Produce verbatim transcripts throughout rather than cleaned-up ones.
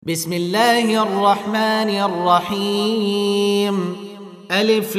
بسم الله الرحمن الرحيم. ألف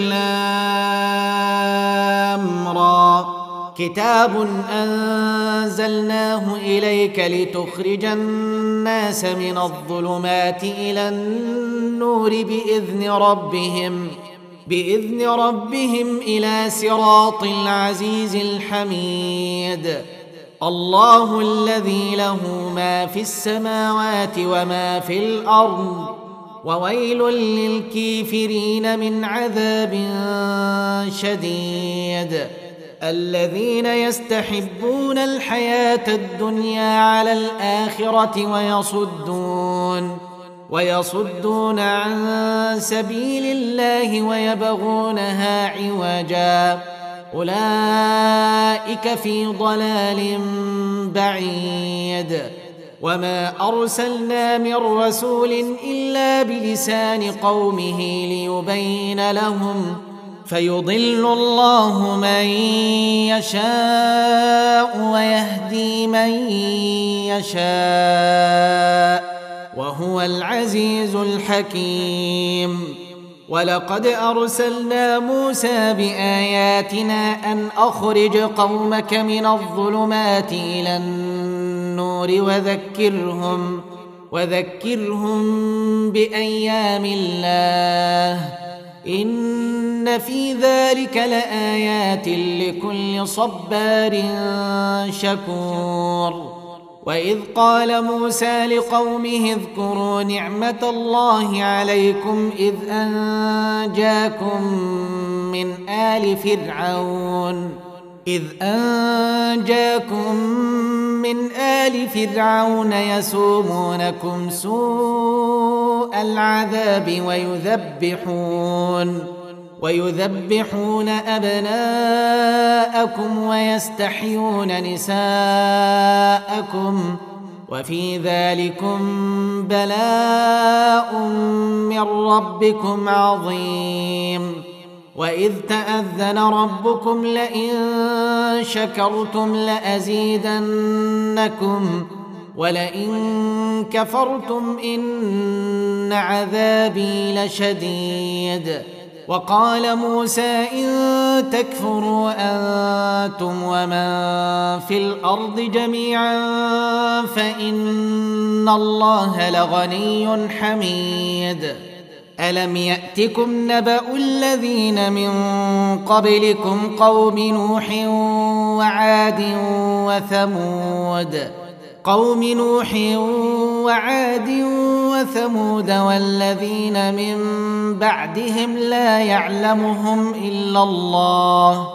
لام را. كتاب أنزلناه إليك لتخرج الناس من الظلمات إلى النور بإذن ربهم بإذن ربهم إلى صراط العزيز الحميد. الله الذي له ما في السماوات وما في الأرض وويل للكافرين من عذاب شديد. الذين يستحبون الحياة الدنيا على الآخرة ويصدون ويصدون عن سبيل الله ويبغونها عوجا أولئك في ضلال بعيد. وما أرسلنا من رسول إلا بلسان قومه ليبين لهم فيضل الله من يشاء ويهدي من يشاء وهو العزيز الحكيم. ولقد أرسلنا موسى بآياتنا أن أخرج قومك من الظلمات إلى النور وذكرهم وذكرهم بأيام الله إن في ذلك لآيات لكل صبار شكور. وإذ قال موسى لقومه اذكروا نعمة الله عليكم إذ أنجاكم من آل فرعون إذ أنجاكم من آل فرعون يسومونكم سوء العذاب ويذبحون ويذبحون أبناءكم ويستحيون نساءكم وفي ذلكم بلاء من ربكم عظيم. وإذ تأذن ربكم لئن شكرتم لأزيدنكم ولئن كفرتم إن عذابي لشديد. وقال موسى إن تكفروا أنتم ومن في الأرض جميعا فإن الله لغني حميد. ألم يأتكم نبأ الذين من قبلكم قوم نوح وعاد وثمود قوم نوح وعاد وثمود والذين من بعدهم لا يعلمهم إلا الله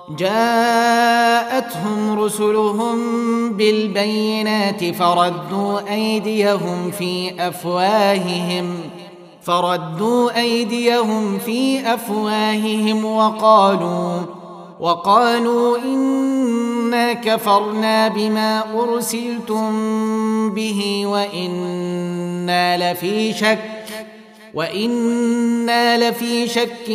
جاءتهم رسلهم بالبينات فردوا أيديهم في أفواههم فردوا أيديهم في أفواههم وقالوا وقالوا إنا كفرنا بما أرسلتم به وإنا لفي شك وإنا لفي شك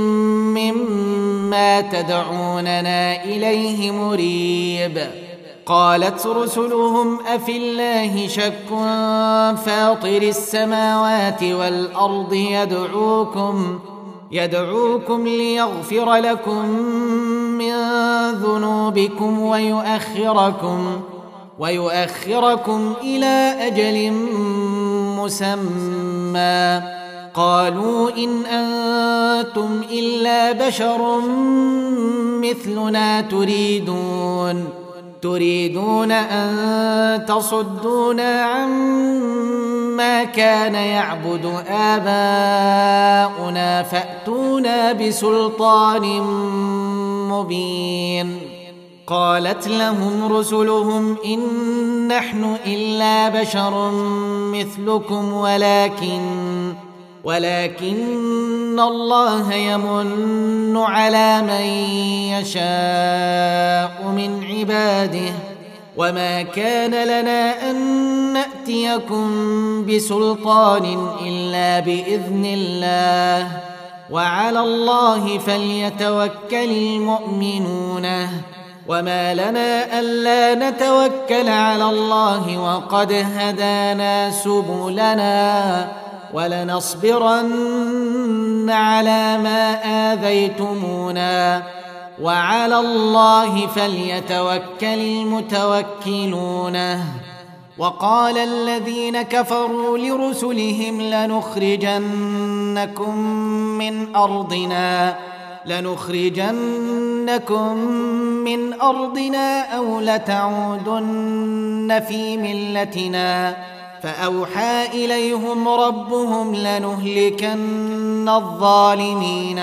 مما تدعوننا إليه مريب. قالت رسلهم أفي الله شك فاطر السماوات والأرض يدعوكم يدعوكم ليغفر لكم من ذنوبكم ويؤخركم ويؤخركم إلى أجل مسمى. قالوا إن أنتم إلا بشر مثلنا تريدون تريدون أن تصدونا عما كان يعبد آباؤنا فأتونا بسلطان مبين. قالت لهم رسلهم إن نحن إلا بشر مثلكم ولكن ولكن الله يمن على من يشاء من عباده وما كان لنا أن نأتيكم بسلطان إلا بإذن الله وعلى الله فليتوكل المؤمنون وما لنا ألا نتوكل على الله وقد هدانا سبلنا ولنصبرن على ما آذيتمونا وعلى الله فليتوكل المتوكلون. وقال الذين كفروا لرسلهم لنخرجنكم من أرضنا لنخرجنكم من أرضنا أو لتعودن في ملتنا فأوحى إليهم ربهم لنهلكن الظالمين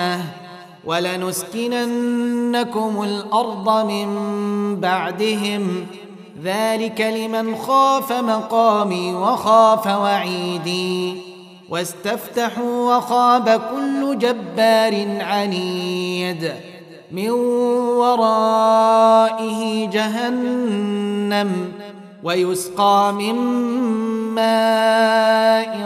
ولنسكننكم الأرض من بعدهم ذلك لمن خاف مقامي وخاف وعيدي واستفتحوا وخاب كل جبار عنيد من ورائه جهنم ويسقى من ماء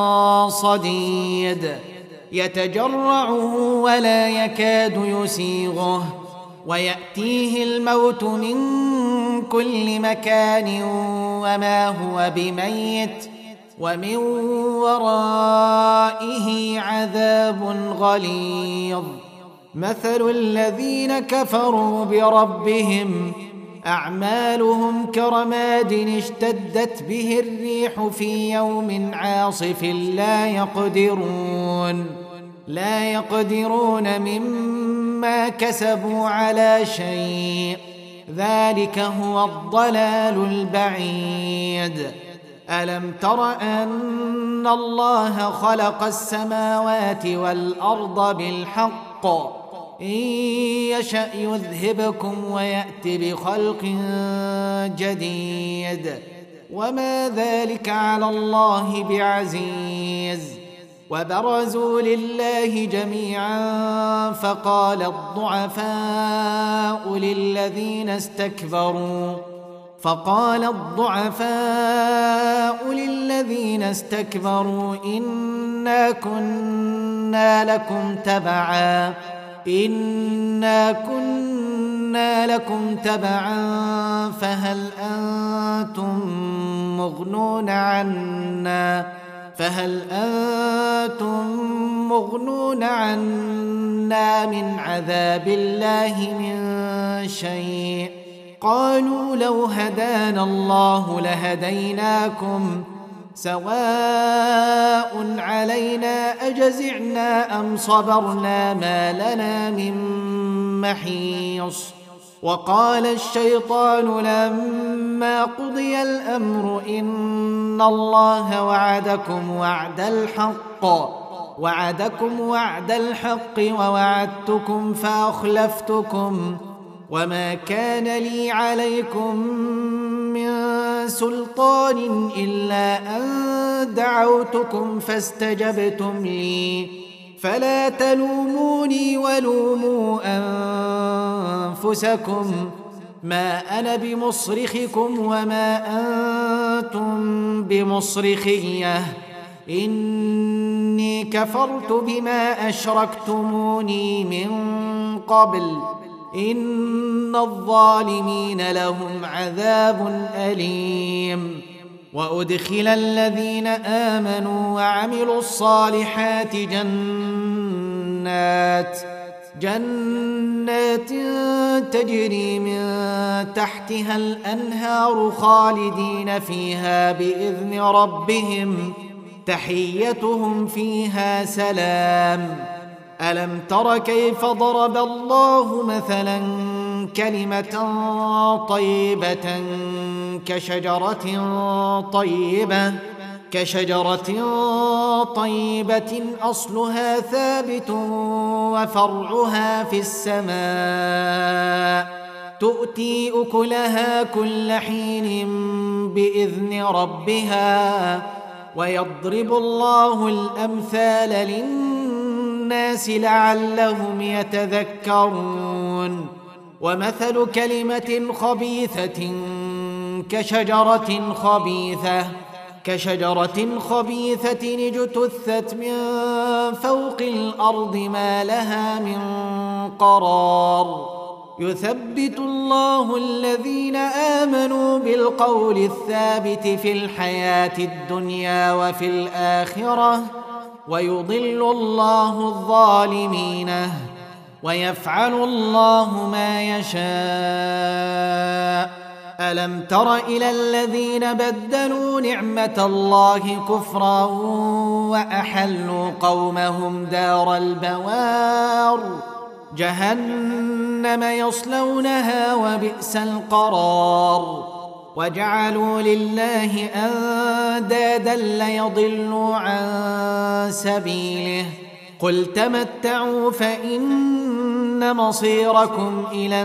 صديد يتجرعه ولا يكاد يسيغه ويأتيه الموت من كل مكان وما هو بميت ومن ورائه عذاب غليظ. مثل الذين كفروا بربهم أعمالهم كرماد اشتدت به الريح في يوم عاصف لا يقدرون لا يقدرون مما كسبوا على شيء ذلك هو الضلال البعيد. ألم تر أن الله خلق السماوات والأرض بالحق إن يشأ يذهبكم ويأت بخلق جديد وما ذلك على الله بعزيز. وبرزوا لله جميعا فقال الضعفاء للذين استكبروا فقال الضعفاء للذين استكبروا إنا كنا لكم تبعا إنا كنا لكم تبعا فهل أنتم مغنون عنا فهل أنتم مغنون عنا من عذاب الله من شيء قالوا لو هدانا الله لهديناكم سواء علينا أجزعنا أم صبرنا ما لنا من محيص. وقال الشيطان لما قضي الأمر إن الله وعدكم وعد الحق وعدكم وعد الحق ووعدتكم فأخلفتكم وما كان لي عليكم من سلطان إلا أن دعوتكم فاستجبتم لي فلا تلوموني ولوموا أنفسكم ما أنا بمصرخكم وما أنتم بمصرخية إني كفرت بما أشركتموني من قبل إن الظالمين لهم عذاب أليم. وأدخل الذين آمنوا وعملوا الصالحات جنات جنات تجري من تحتها الأنهار خالدين فيها بإذن ربهم تحيتهم فيها سلام. ألم تر كيف ضرب الله مثلا كلمة طيبة كشجرة طيبة كشجرة طيبة أصلها ثابت وفرعها في السماء تؤتي أكلها كل حين بإذن ربها ويضرب الله الأمثال للناس لعلهم يتذكرون. ومثل كلمة خبيثة كشجرة خبيثة كشجرة خبيثة اجتثت من فوق الأرض ما لها من قرار يثبت الله الذين آمنوا بالقول الثابت في الحياة الدنيا وفي الآخرة ويضل الله الظالمين ويفعل الله ما يشاء. ألم تر إلى الذين بدلوا نعمة الله كفرا وأحلوا قومهم دار البوار جهنم يصلونها وبئس القرار وجعلوا لله أندادا ليضلوا عن سبيله قل تمتعوا فإن مصيركم إلى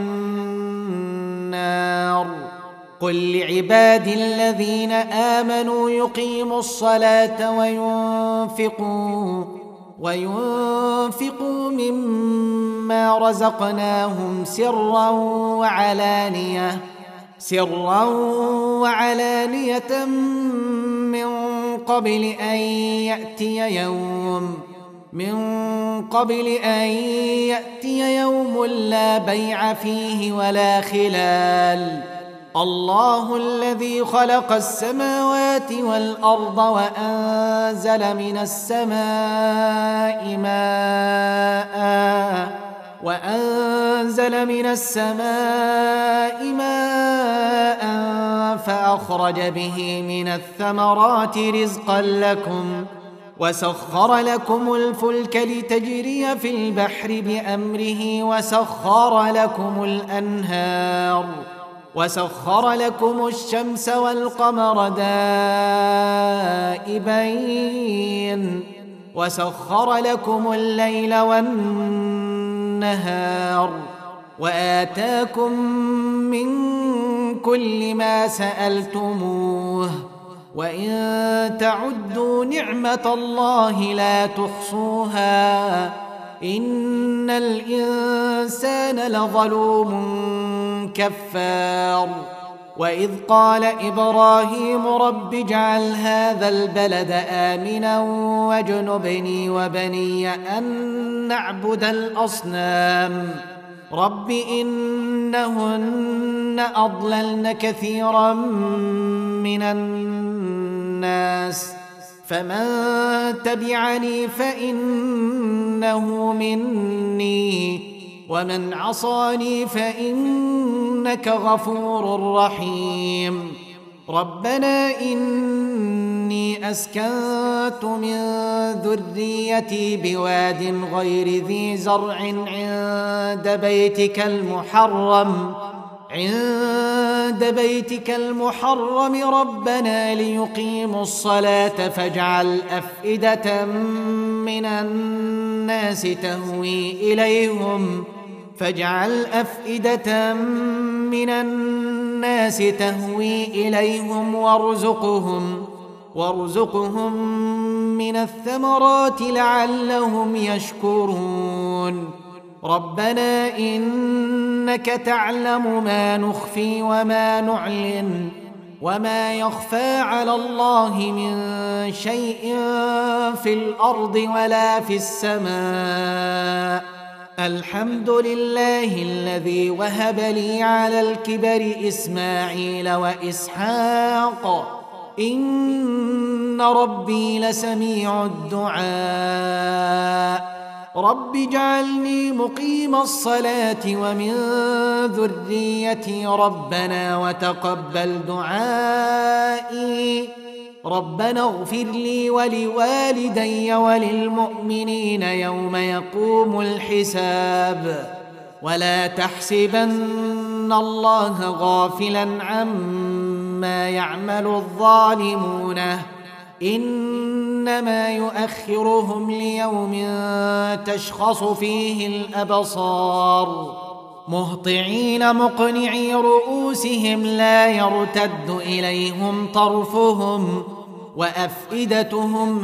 النار قل لعبادي الذين آمنوا يقيموا الصلاة وينفقوا وينفقوا مما رزقناهم سرا وعلانية سرا وعلانية من قبل أن يأتي يوم من قبل أن يأتي يوم لا بيع فيه ولا خلال. الله الذي خلق السماوات والأرض وأنزل من السماء ماء وأنزل من السماء ماء فأخرج به من الثمرات رزقا لكم وسخر لكم الفلك لتجري في البحر بأمره وسخر لكم الأنهار وسخر لكم الشمس والقمر دائبين وسخر لكم الليل والنهار وآتاكم من كل ما سألتموه وإن تعدوا نعمة الله لا تحصوها إن الإنسان لظلوم كفار. وإذ قال إبراهيم رب اجعل هذا البلد آمنا واجنبني وبني أن نعبد الأصنام رب إنهن أضللن كثيرا من الناس فمن تبعني فإنه مني ومن عصاني فإنك غفور رحيم. ربنا إني أسكنت من ذريتي بواد غير ذي زرع عند بيتك المحرم عند بيتك المحرم ربنا ليقيموا الصلاة فاجعل أفئدة من الناس تهوي إليهم فاجعل أفئدة من الناس تهوي إليهم وارزقهم وارزقهم من الثمرات لعلهم يشكرون. ربنا إنك تعلم ما نخفي وما نعلن وما يخفى على الله من شيء في الأرض ولا في السماء. الحمد لله الذي وهب لي على الكبر إسماعيل وإسحاق إن ربي لسميع الدعاء. رب اجعلني مقيم الصلاة ومن ذريتي ربنا وتقبل دعائي. ربنا اغفر لي ولوالدي وللمؤمنين يوم يقوم الحساب. ولا تحسبن الله غافلا عما يعمل الظالمون إنما يؤخرهم ليوم تشخص فيه الأبصار مهطعين مقنعي رؤوسهم لا يرتد إليهم طرفهم وأفئدتهم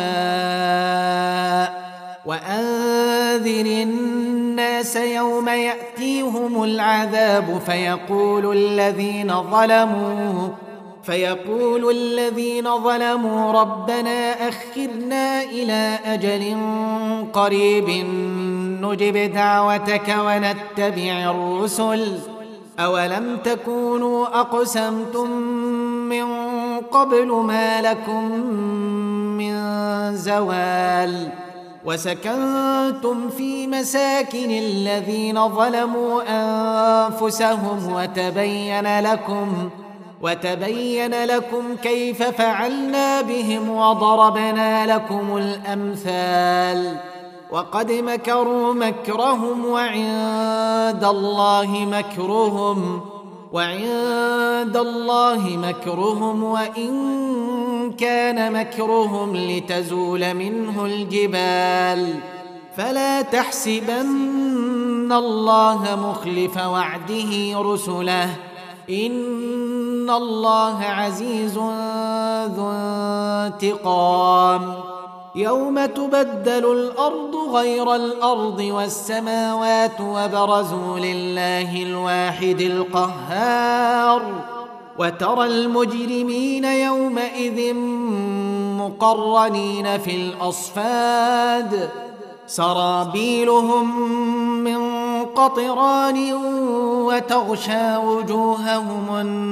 هواء. وأنذر الناس يوم يأتيهم العذاب فيقول الذين ظلموا فيقول الذين ظلموا ربنا أخرنا إلى أجل قريب نجب دعوتك ونتبع الرسل أولم تكونوا أقسمتم من قبل ما لكم من زوال وسكنتم في مساكن الذين ظلموا أنفسهم وتبين لكم وتبين لكم كيف فعلنا بهم وضربنا لكم الأمثال وقد مكروا مكرهم وعند الله مكرهم وعند الله مكرهم وإن كان مكرهم لتزول منه الجبال فلا تحسبن الله مخلف وعده رسله إن الله عزيز ذو انتقام يوم تبدل الأرض غير الأرض والسماوات وبرزوا لله الواحد القهار وترى المجرمين يومئذ مقرنين في الأصفاد سرابيلهم من قطران وتغشى وجوههم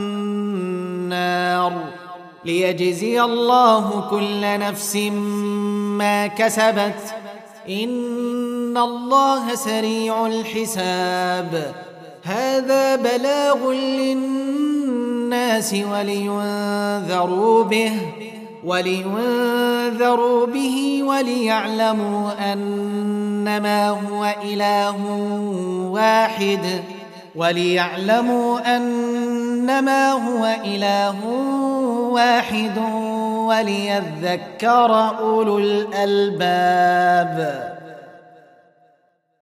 النار ليجزي الله كل نفس ما كسبت إن الله سريع الحساب هذا بلاغ للناس ولينذروا به ولينذروا به وليعلموا أنما هو إله واحد وليعلموا أنما هو إله واحد وليذكر أولو الألباب.